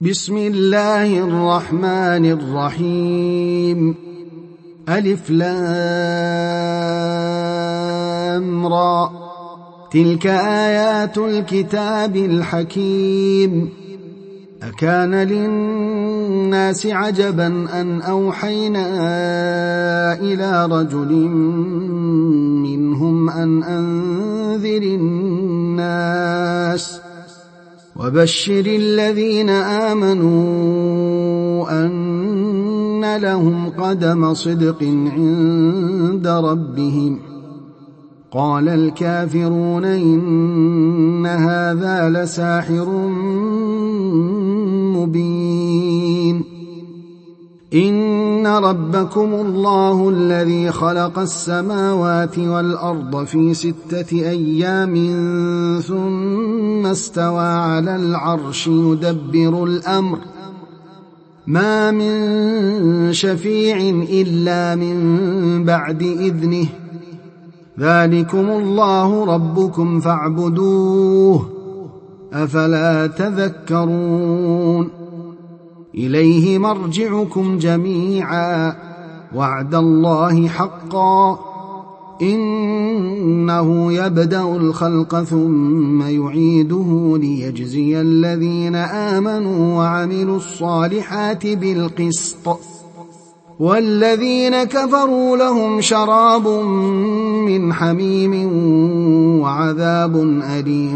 بسم الله الرحمن الرحيم. ألف لام را، تلك آيات الكتاب الحكيم. أكان للناس عجبا أن أوحينا إلى رجل منهم أن أنذر الناس وبشر الذين آمنوا أن لهم قدم صدق عند ربهم. قال الكافرون إن هذا لساحر مبين. إن ربكم الله الذي خلق السماوات والأرض في 6 أيام ثم استوى على العرش يدبر الأمر، ما من شفيع إلا من بعد إذنه. ذلكم الله ربكم فاعبدوه، أفلا تذكرون. إليه مرجعكم جميعا، وعد الله حقا، إنه يبدأ الخلق ثم يعيده ليجزي الذين آمنوا وعملوا الصالحات بالقسط، والذين كفروا لهم شراب من حميم وعذاب أليم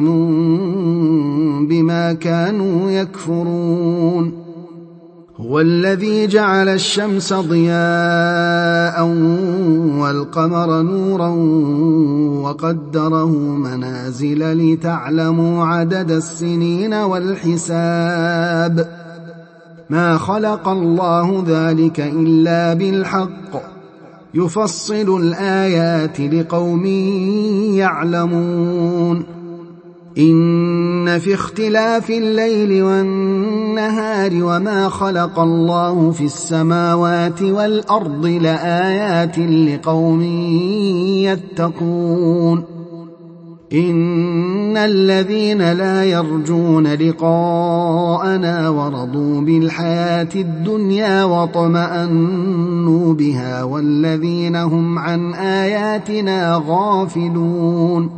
بما كانوا يكفرون. هو الذي جعل الشمس ضياء والقمر نورا وقدره منازل لتعلموا عدد السنين والحساب. ما خلق الله ذلك إلا بالحق، يفصل الآيات لقوم يعلمون. إن في اختلاف الليل والنهار وما خلق الله في السماوات والأرض لآيات لقوم يتقون. إن الذين لا يرجون لقاءنا ورضوا بالحياة الدنيا واطمأنوا بها والذين هم عن آياتنا غافلون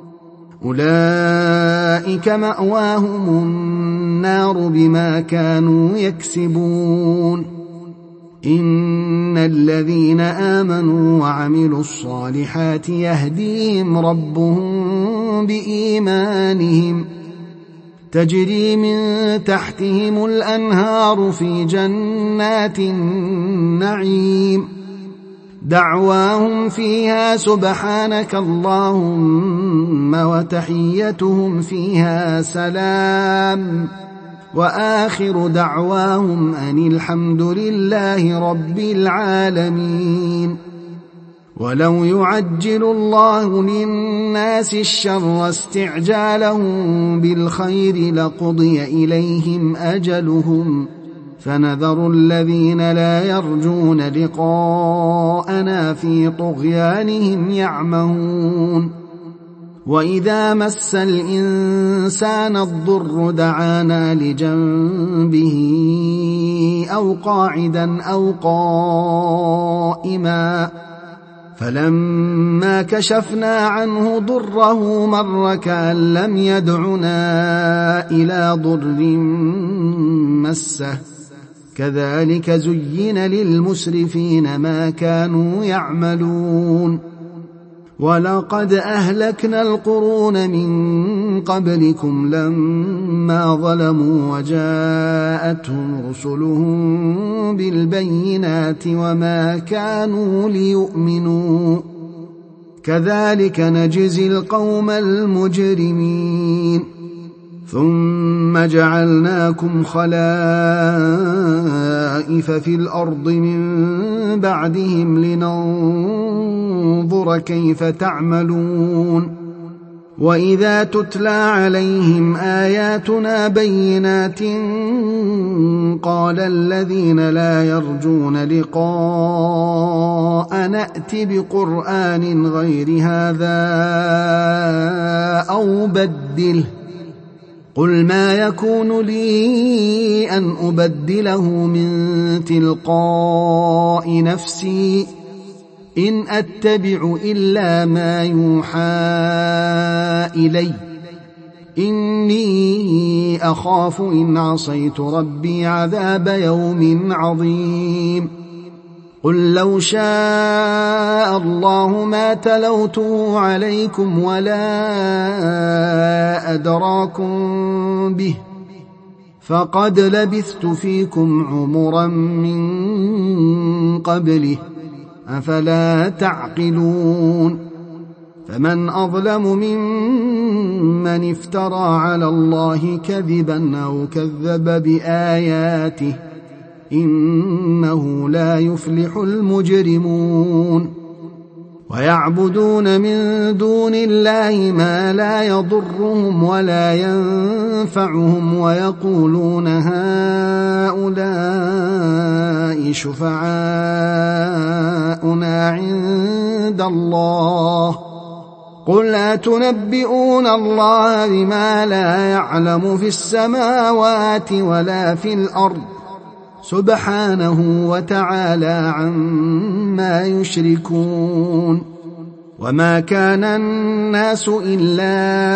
أولئك مأواهم النار بما كانوا يكسبون. إن الذين آمنوا وعملوا الصالحات يهديهم ربهم بإيمانهم، تجري من تحتهم الأنهار في جنات النعيم، دعواهم فيها سبحانك اللهم وتحيتهم فيها سلام، وآخر دعواهم أن الحمد لله رب العالمين. ولو يعجل الله للناس الشر استعجالهم بالخير لقضي إليهم أجلهم، فنذر الذين لا يرجون لقاءنا في طغيانهم يعمهون. وإذا مس الإنسان الضر دعانا لجنبه أو قاعدا أو قائما، فلما كشفنا عنه ضره مر كأن لم يدعنا إلى ضر مسه، كذلك زين للمسرفين ما كانوا يعملون. ولقد أهلكنا القرون من قبلكم لما ظلموا وجاءتهم رسلهم بالبينات وما كانوا ليؤمنوا، كذلك نجزي القوم المجرمين. ثم جعلناكم خلائف في الأرض من بعدهم لننظر كيف تعملون. وإذا تتلى عليهم آياتنا بينات قال الذين لا يرجون لقاء نأت بقرآن غير هذا أو بدله قل ما يكون لي أن أبدله من تلقاء نفسي إن أتبع إلا ما يوحى إلي إني أخاف إن عصيت ربي عذاب يوم عظيم قل لو شاء الله ما تلوته عليكم ولا أدراكم به فقد لبثت فيكم عمرا من قبله أفلا تعقلون فمن أظلم ممن افترى على الله كذبا أو كذب بآياته إنه لا يفلح المجرمون ويعبدون من دون الله ما لا يضرهم ولا ينفعهم ويقولون هؤلاء شفعاؤنا عند الله قل أتنبئون الله بما لا يعلم في السماوات ولا في الأرض سبحانه وتعالى عما يشركون وما كان الناس إلا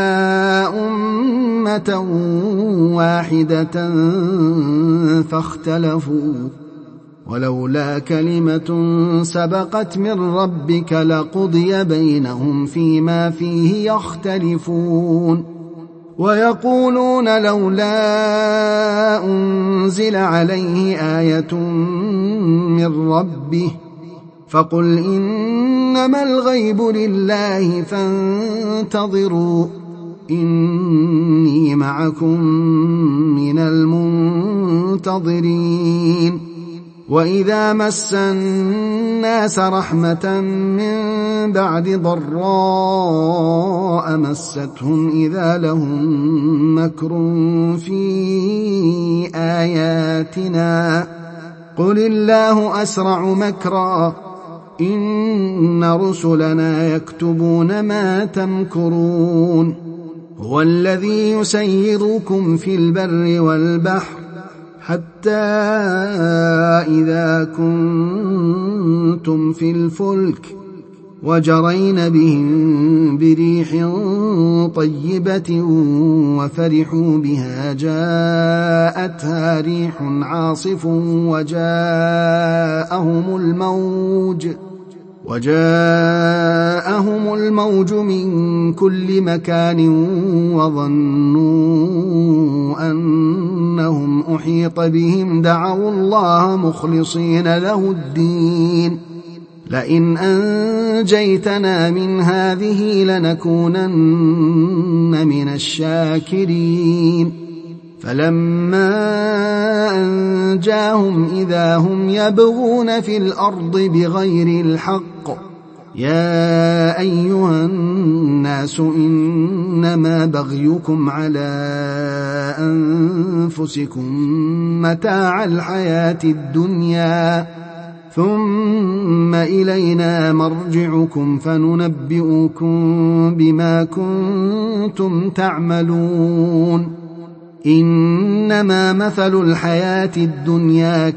أمة واحدة فاختلفوا ولولا كلمة سبقت من ربك لقضي بينهم فيما فيه يختلفون ويقولون لولا أنزل عليه آية من ربه فقل إنما الغيب لله فانتظروا إني معكم من المنتظرين وإذا مس الناس رحمة من بعد ضراء مستهم إذا لهم مكر في آياتنا قل الله أسرع مكرا إن رسلنا يكتبون ما تمكرون هو الذي يسيركم في البر والبحر حتى إذا كنتم في الفلك وجرين بهم بريح طيبة وفرحوا بها جاءتها ريح عاصف وجاءهم الموج من كل مكان وظنوا أنهم أحيط بهم دعوا الله مخلصين له الدين لئن أنجيتنا من هذه لنكونن من الشاكرين فلما أنجاهم إذا هم يبغون في الأرض بغير الحق يا أيها الناس إنما بغيكم على أنفسكم متاع الحياة الدنيا ثم إلينا مرجعكم فننبئكم بما كنتم تعملون إنما مثل الحياة الدنيا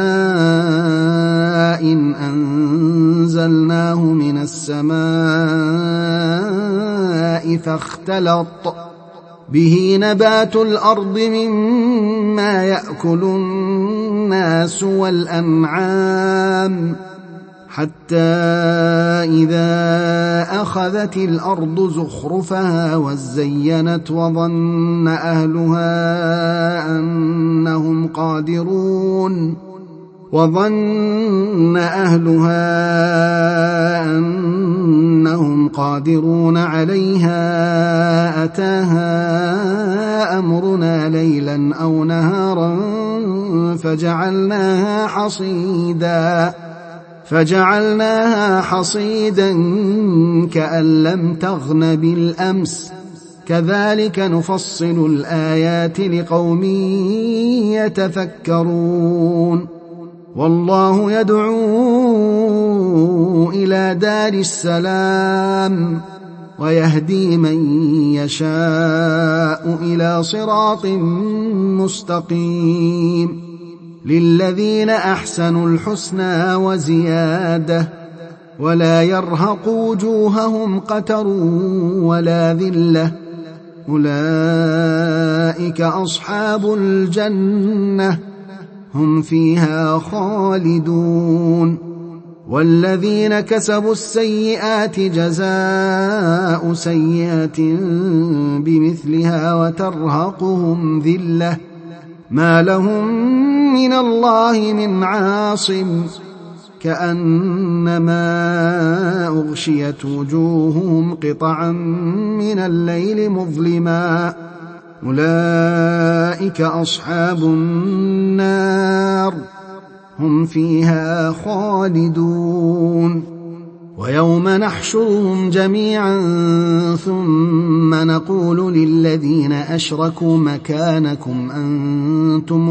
كماء أنزلناه من السماء فاختلط به نبات الأرض مما يأكل الناس والأنعام حتى إذا أخذت الأرض زخرفها وزينت وظن أهلها أنهم قادرون عليها أتاها أمرنا ليلا أو نهارا فجعلناها حصيدا كأن لم تغن بالأمس كذلك نفصل الآيات لقوم يتفكرون والله يدعو إلى دار السلام ويهدي من يشاء إلى صراط مستقيم. للذين أحسنوا الحسنى وزيادة ولا يرهق وجوههم قتر ولا ذلة أولئك أصحاب الجنة هم فيها خالدون. والذين كسبوا السيئات جزاء سيئة بمثلها وترهقهم ذلة ما لهم من الله من عاصم كأنما أغشيت وجوههم قطعا من الليل مظلما أولئك أصحاب النار هم فيها خالدون. ويوم نحشرهم جميعا ثم نقول للذين أشركوا مكانكم أنتم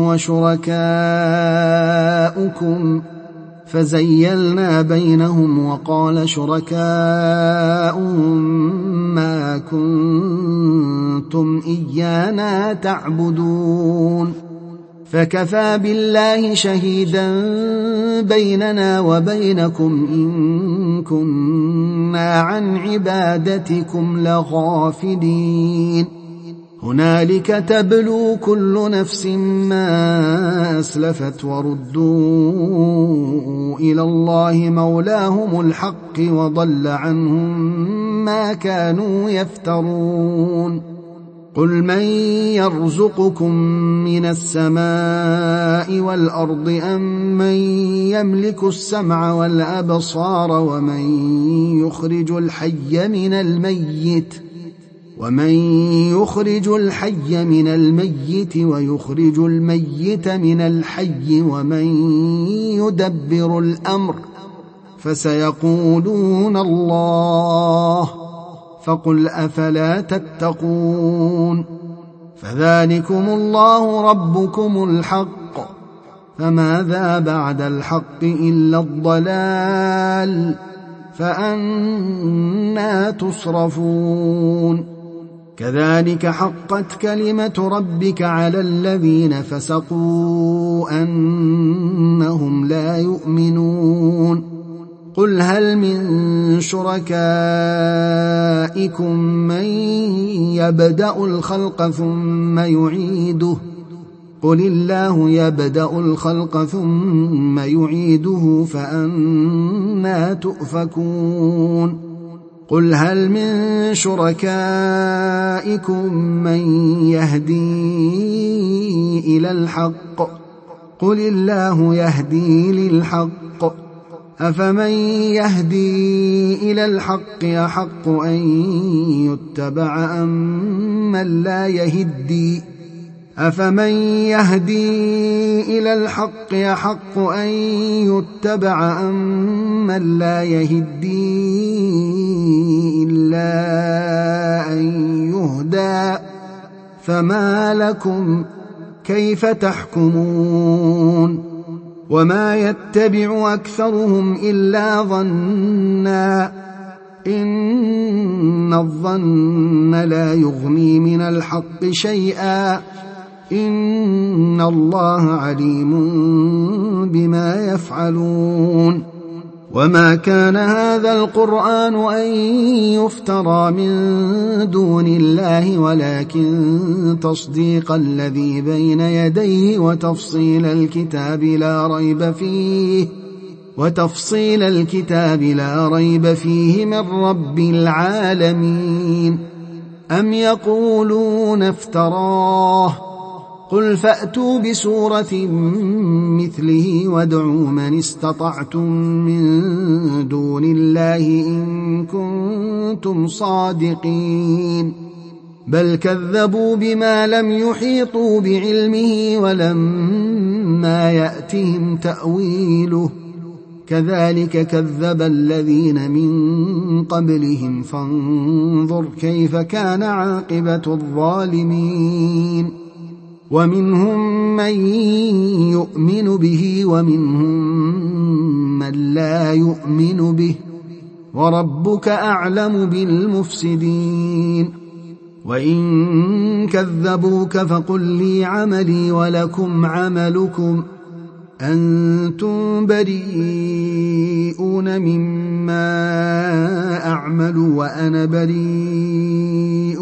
وشركاؤكم فزيلنا بينهم وقال شركاؤهم ما كنتم إيانا تعبدون فكفى بالله شهيدا بيننا وبينكم إن كنا عن عبادتكم لغافلين. هنالك تبلو كل نفس ما أسلفت وردوا إلى الله مولاهم الحق وضل عنهم ما كانوا يفترون. قل من يرزقكم من السماء والأرض أم من يملك السمع والأبصار ومن يخرج الحي من الميت ويخرج الميت من الحي ومن يدبر الأمر فسيقولون الله فقل أفلا تتقون. فذلكم الله ربكم الحق فماذا بعد الحق إلا الضلال فأنى تصرفون. كذلك حقت كلمة ربك على الذين فسقوا أنهم لا يؤمنون. قل هل من شركائكم من يبدأ الخلق ثم يعيده قل الله يبدأ الخلق ثم يعيده فأنى تؤفكون. قل هل من شركائكم من يهدي إلى الحق قل الله يهدي للحق أفمن يهدي إلى الحق يحق أن يتبع أم من لا يهدي أفمن يهدي إلى الحق يحق أن يتبع أم من لا يهدي إلا أن يهدى فما لكم كيف تحكمون. وما يتبع أكثرهم إلا ظنا إن الظن لا يغني من الحق شيئا إن الله عليم بما يفعلون. وما كان هذا القرآن أن يفترى من دون الله ولكن تصديق الذي بين يديه وتفصيل الكتاب لا ريب فيه من رب العالمين. أم يقولون افتراه قل فأتوا بسورة مثله وادعوا من استطعتم من دون الله إن كنتم صادقين. بل كذبوا بما لم يحيطوا بعلمه ولما يأتهم تأويله كذلك كذب الذين من قبلهم فانظر كيف كان عاقبة الظالمين. ومنهم من يؤمن به ومنهم من لا يؤمن به وربك أعلم بالمفسدين وإن كذبوك فقل لي عملي ولكم عملكم أنتم بريئون مما أعمل وأنا بريء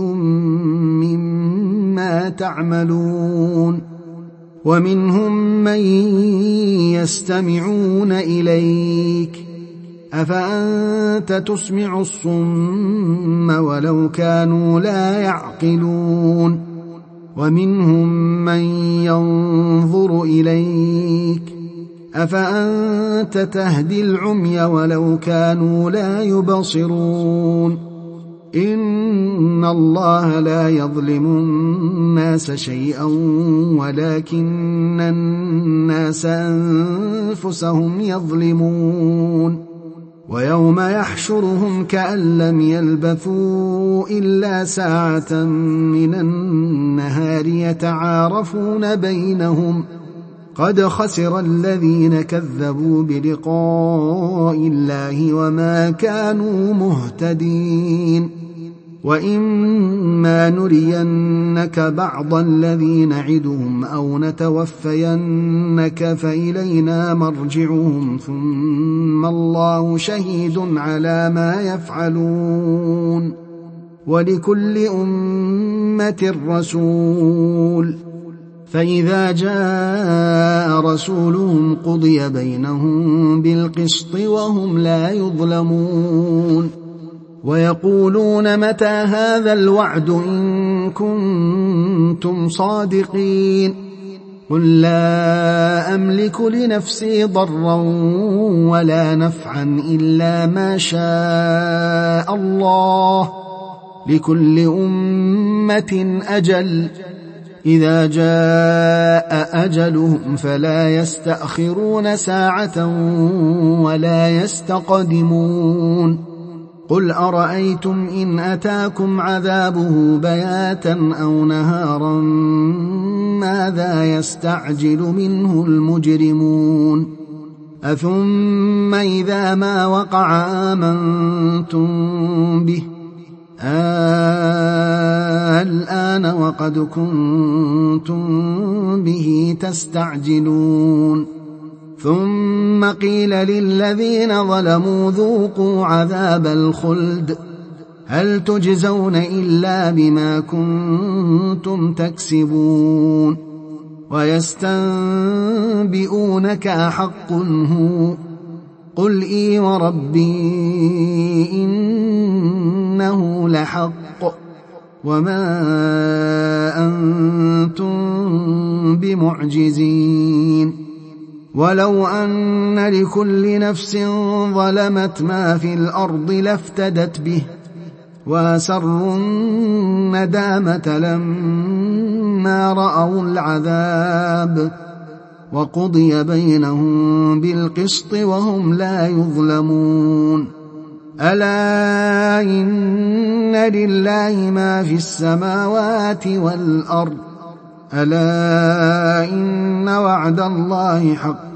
مما تعملون ومنهم من يستمعون إليك أفأنت تسمع الصم ولو كانوا لا يعقلون ومنهم من ينظر إليك أفأنت تهدي العمي ولو كانوا لا يبصرون إن الله لا يظلم الناس شيئا ولكن الناس أنفسهم يظلمون ويوم يحشرهم كأن لم يلبثوا إلا ساعة من النهار يتعارفون بينهم قد خسر الذين كذبوا بلقاء الله وما كانوا مهتدين وإما نرينك بعض الذي نعدهم أو نتوفينك فإلينا مرجعهم ثم الله شهيد على ما يفعلون ولكل أمة رسول فإذا جاء رسولهم قضي بينهم بالقسط وهم لا يظلمون ويقولون متى هذا الوعد إن كنتم صادقين قل لا أملك لنفسي ضرا ولا نفعا إلا ما شاء الله لكل أمة أجل إذا جاء أجلهم فلا يستأخرون ساعة ولا يستقدمون قل أرأيتم إن أتاكم عذابه بياتا أو نهارا ماذا يستعجل منه المجرمون أثم إذا ما وقع آمنتم به الآن وقد كنتم به تستعجلون ثم قيل للذين ظلموا ذوقوا عذاب الخلد هل تجزون إلا بما كنتم تكسبون ويستنبئونك أحق هو قل إي وربي إنه لحق وما أنتم بمعجزين ولو أن لكل نفس ظلمت ما في الأرض لافتدت به وأسروا الندامة لما رأوا العذاب وقضي بينهم بالقسط وهم لا يظلمون ألا إن لله ما في السماوات والأرض ألا إن وعد الله حق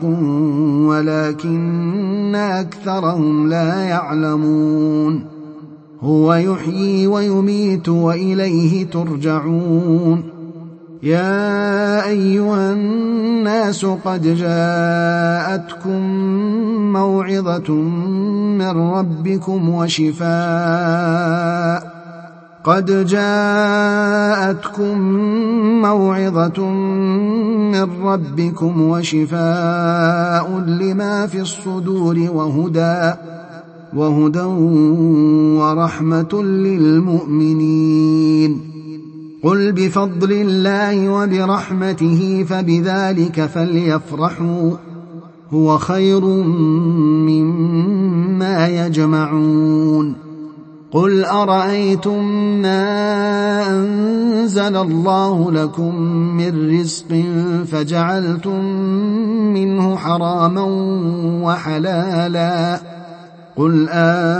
ولكن أكثرهم لا يعلمون هو يحيي ويميت وإليه ترجعون يا أيها الناس قد جاءتكم موعظة من ربكم وشفاء لما في الصدور وهدى ورحمة للمؤمنين قل بفضل الله وبرحمته فبذلك فليفرحوا هو خير مما يجمعون قل أرأيتم ما أنزل الله لكم من رزق فجعلتم منه حراما وحلالا قل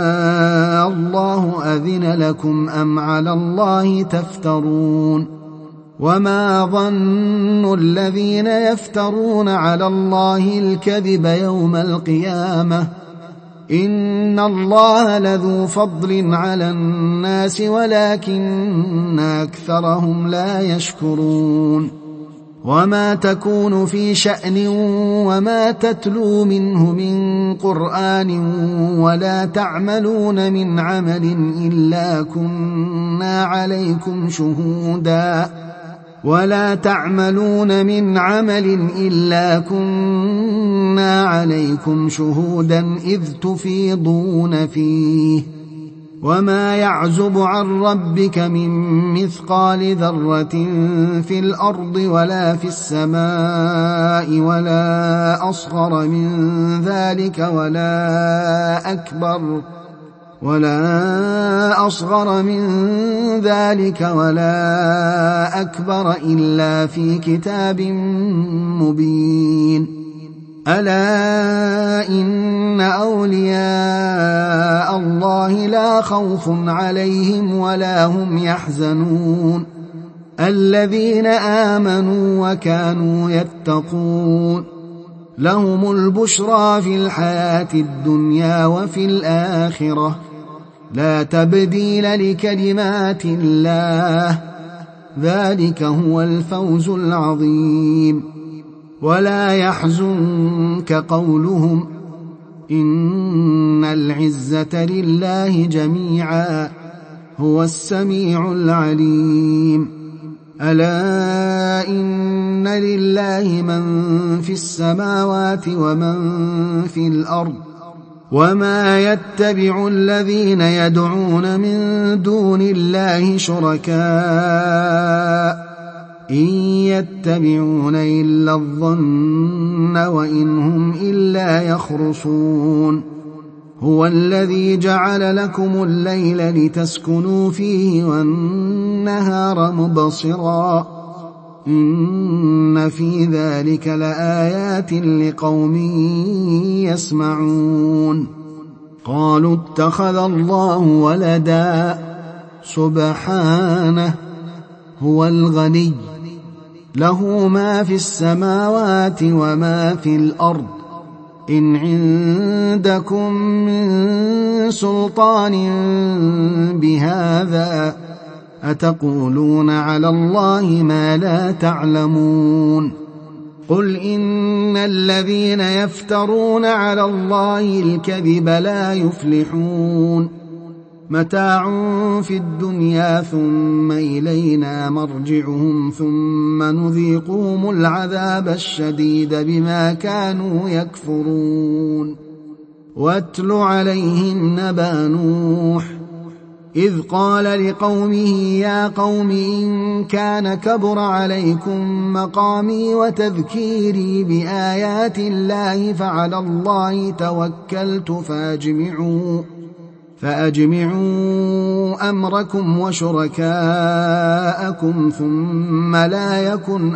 الله أذن لكم أم على الله تفترون وما ظن الذين يفترون على الله الكذب يوم القيامة إن الله لذو فضل على الناس ولكن أكثرهم لا يشكرون وما تكون في شأن وما تتلو منه من قرآن ولا تعملون من عمل إلا كنا عليكم شهودا إذ تفيضون فيه وما يعزب عن ربك من مثقال ذرة في الأرض ولا في السماء ولا أصغر من ذلك ولا أكبر إلا في كتاب مبين ألا إن أولياء الله لا خوف عليهم ولا هم يحزنون الذين آمنوا وكانوا يتقون لهم البشرى في الحياة الدنيا وفي الآخرة لا تبديل لكلمات الله ذلك هو الفوز العظيم ولا يحزنك قولهم إن العزة لله جميعا هو السميع العليم ألا إن لله من في السماوات ومن في الأرض وما يتبع الذين يدعون من دون الله شركاء إن يتبعون إلا الظن وإن هم إلا يخرصون هو الذي جعل لكم الليل لتسكنوا فيه والنهار مبصرا إن في ذلك لآيات لقوم يسمعون قالوا اتخذ الله ولدا سبحانه هو الغني له ما في السماوات وما في الأرض إن عندكم من سلطان بهذا أتقولون على الله ما لا تعلمون قل إن الذين يفترون على الله الكذب لا يفلحون متاع في الدنيا ثم إلينا مرجعهم ثم نذيقهم العذاب الشديد بما كانوا يكفرون واتل عليهم نبأ نوح إذ قال لقومه يا قوم إن كان كبر عليكم مقامي وتذكيري بآيات الله فعلى الله توكلت فأجمعوا أمركم وشركاءكم ثم لا يكن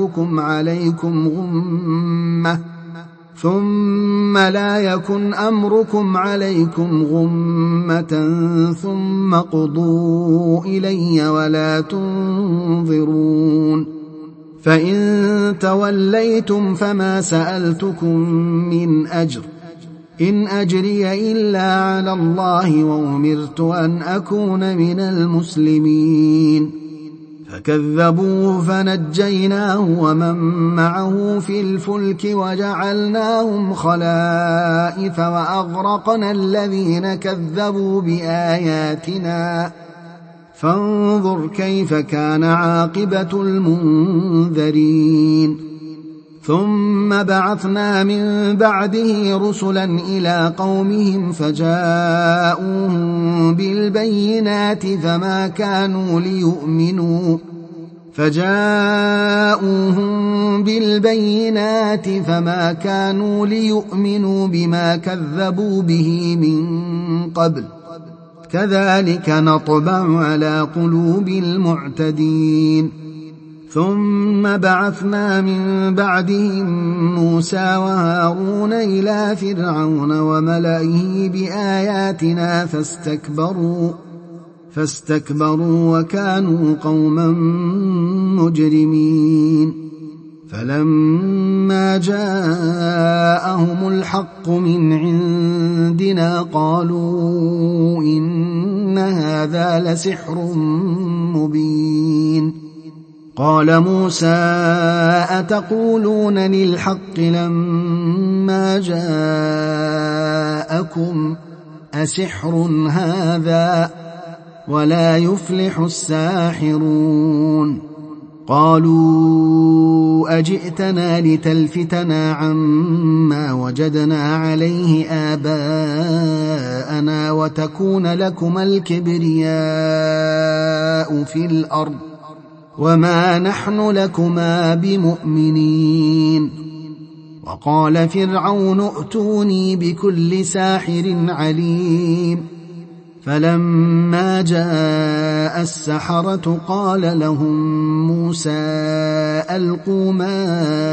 أمركم عليكم غمة ثم قضوا إلي ولا تنظرون فإن توليتم فما سألتكم من أجر إن أجري إلا على الله وأمرت أن أكون من المسلمين فكذبوه فنجيناه ومن معه في الفلك وجعلناهم خلائف وأغرقنا الذين كذبوا بآياتنا فانظر كيف كان عاقبة المنذرين ثم بعثنا من بعده رسلا إلى قومهم فجاءوهم بالبينات فما كانوا ليؤمنوا بما كذبوا به من قبل كذلك نطبع على قلوب المعتدين ثم بعثنا من بعدهم موسى وهارون إلى فرعون وملئه بآياتنا فاستكبروا وكانوا قوما مجرمين فلما فلما جاءهم الحق من عندنا قالوا إن هذا لسحر مبين. قال موسى أتقولون للحق لما جاءكم أسحر هذا ولا يفلح الساحرون. قالوا أجئتنا لتلفتنا عما وجدنا عليه آباءنا وتكون لكما الكبرياء في الأرض وما نحن لكما بمؤمنين. وقال فرعون ائتوني بكل ساحر عليم. فلما جاء السحرة قال لهم موسى ألقوا ما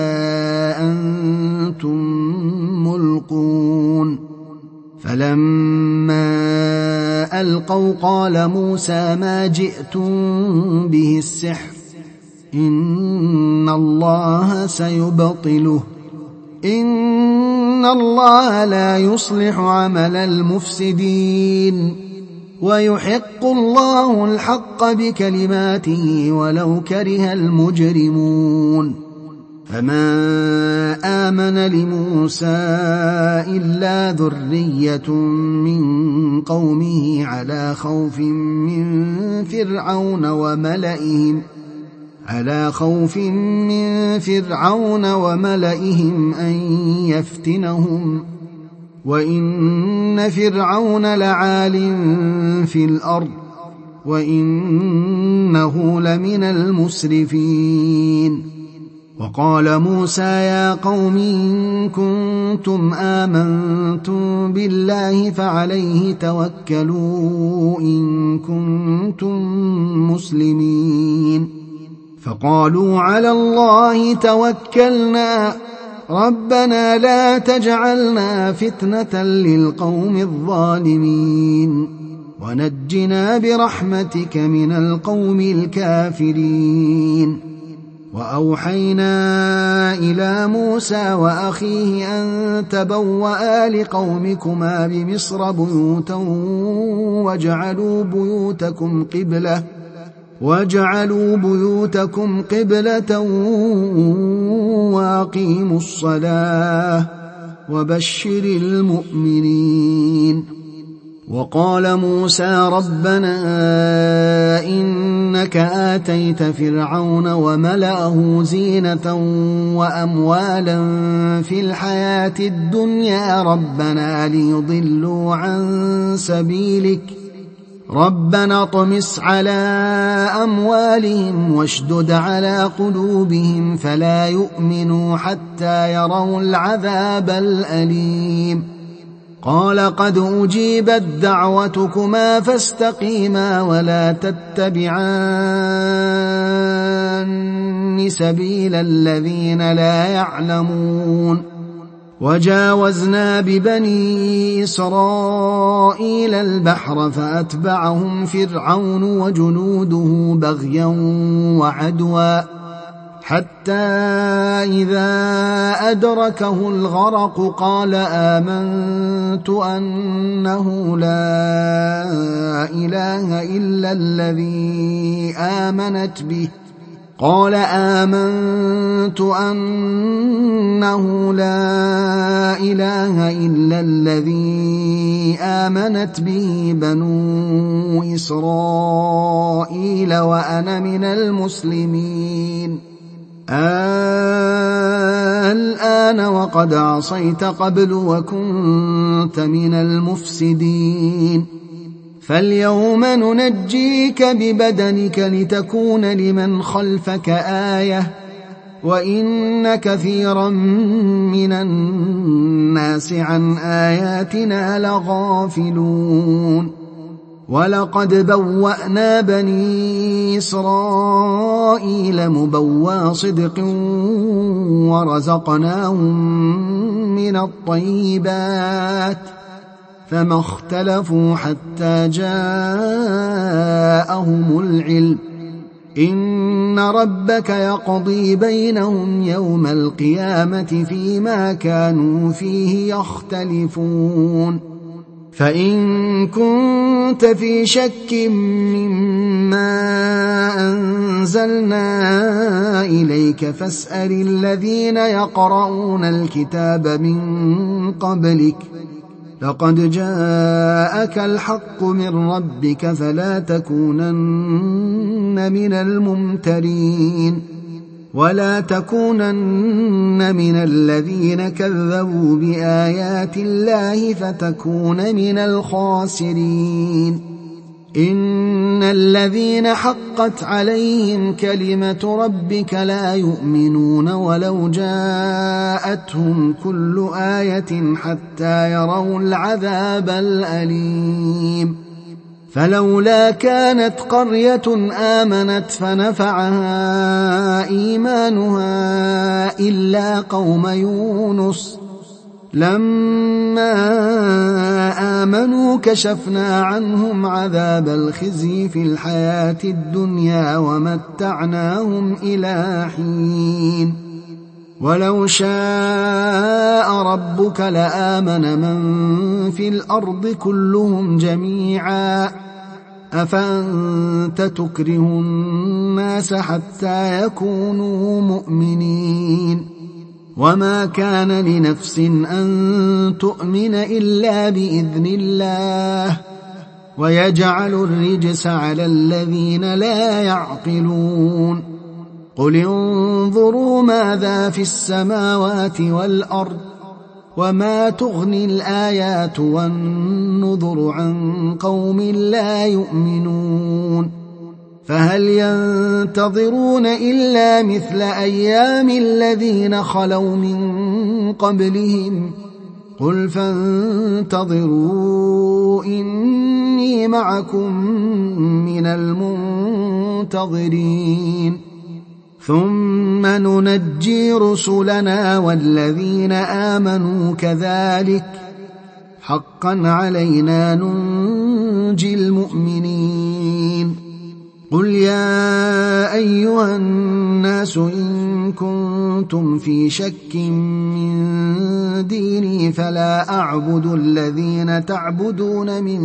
أنتم ملقون. فلما ألقوا قال موسى ما جئتم به السحر إن الله سيبطله إن الله لا يصلح عمل المفسدين ويحق الله الحق بكلماته ولو كره المجرمون. فما آمن لموسى إلا ذرية من قومه على خوف من فرعون وملئهم أن يفتنهم وإن فرعون لعال في الأرض وإنه لمن المسرفين. وقال موسى يا قوم إن كنتم آمنتم بالله فعليه توكلوا إن كنتم مسلمين. فقالوا على الله توكلنا ربنا لا تجعلنا فتنة للقوم الظالمين ونجنا برحمتك من القوم الكافرين. وأوحينا إلى موسى وأخيه أن تبوأ لقومكما بمصر بيوتا واجعلوا بيوتكم قبلة وأقيموا الصلاة وبشر المؤمنين. وقال موسى ربنا إنك آتيت فرعون وملأه زينة وأموالا في الحياة الدنيا ربنا ليضلوا عن سبيلك ربنا اطمس على أموالهم واشدد على قلوبهم فلا يؤمنوا حتى يروا العذاب الأليم. قال قد أجيبت دعوتكما فاستقيما ولا تتبعان سبيل الذين لا يعلمون. وجاوزنا ببني إسرائيل البحر فأتبعهم فرعون وجنوده بغيا وعدوا حتى إذا أدركه الغرق قال آمنت أنه لا إله إلا الذي آمنت به بنو إسرائيل وأنا من المسلمين. الآن وقد عصيت قبل وكنت من المفسدين فاليوم ننجيك ببدنك لتكون لمن خلفك آية وإن كثيرا من الناس عن آياتنا لغافلون. ولقد بوأنا بني إسرائيل مبوى صدق ورزقناهم من الطيبات فما اختلفوا حتى جاءهم العلم إن ربك يقضي بينهم يوم القيامة فيما كانوا فيه يختلفون فإن كنت في شك مما أنزلنا إليك فاسأل الذين يقرؤون الكتاب من قبلك لقد جاءك الحق من ربك فلا تكونن من الممترين ولا تكونن من الذين كذبوا بآيات الله فتكون من الخاسرين إن الذين حقت عليهم كلمة ربك لا يؤمنون ولو جاءتهم كل آية حتى يروا العذاب الأليم فلولا كانت قرية آمنت فنفعها إيمانها إلا قوم يونس لما آمنوا كشفنا عنهم عذاب الخزي في الحياة الدنيا ومتعناهم إلى حين ولو شاء ربك لآمن من في الأرض كلهم جميعا أفأنت تكره الناس حتى يكونوا مؤمنين وما كان لنفس أن تؤمن إلا بإذن الله ويجعل الرجس على الذين لا يعقلون قل انظروا ماذا في السماوات والأرض وما تغني الآيات والنذر عن قوم لا يؤمنون فهل ينتظرون إلا مثل أيام الذين خلوا من قبلهم قل فانتظروا إني معكم من المنتظرين ثم ننجي رسلنا والذين آمنوا كذلك حقا علينا ننجي المؤمنين قل يا أيها الناس إن كنتم في شك من ديني فلا أعبد الذين تعبدون من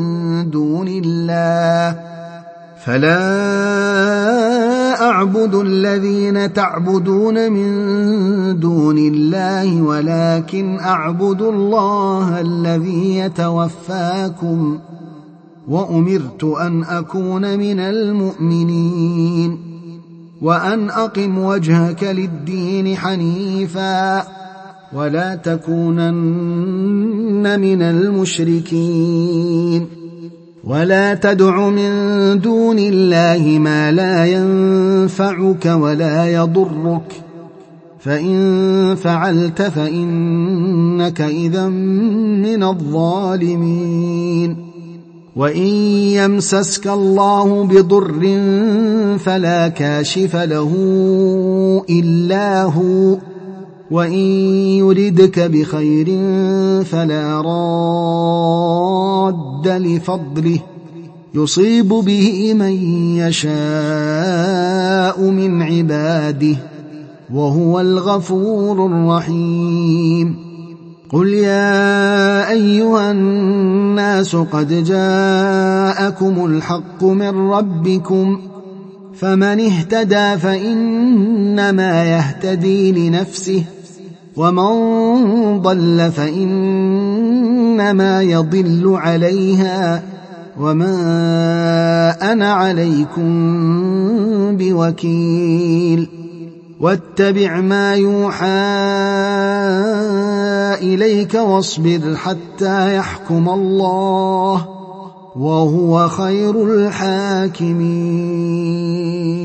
دون الله ولكن أعبد الله الذي يتوفاكم وأمرت أن أكون من المؤمنين وأن أقم وجهك للدين حنيفا ولا تكونن من المشركين ولا تدع من دون الله ما لا ينفعك ولا يضرك فإن فعلت فإنك إذا من الظالمين وإن يمسسك الله بضر فلا كاشف له إلا هو وإن يردك بخير فلا راد لفضله يصيب به من يشاء من عباده وهو الغفور الرحيم قل يا أيها الناس قد جاءكم الحق من ربكم فمن اهتدى فإنما يهتدي لنفسه ومن ضل فإنما يضل عليها وما أنا عليكم بوكيل واتبع ما يوحى إليك واصبر حتى يحكم الله وهو خير الحاكمين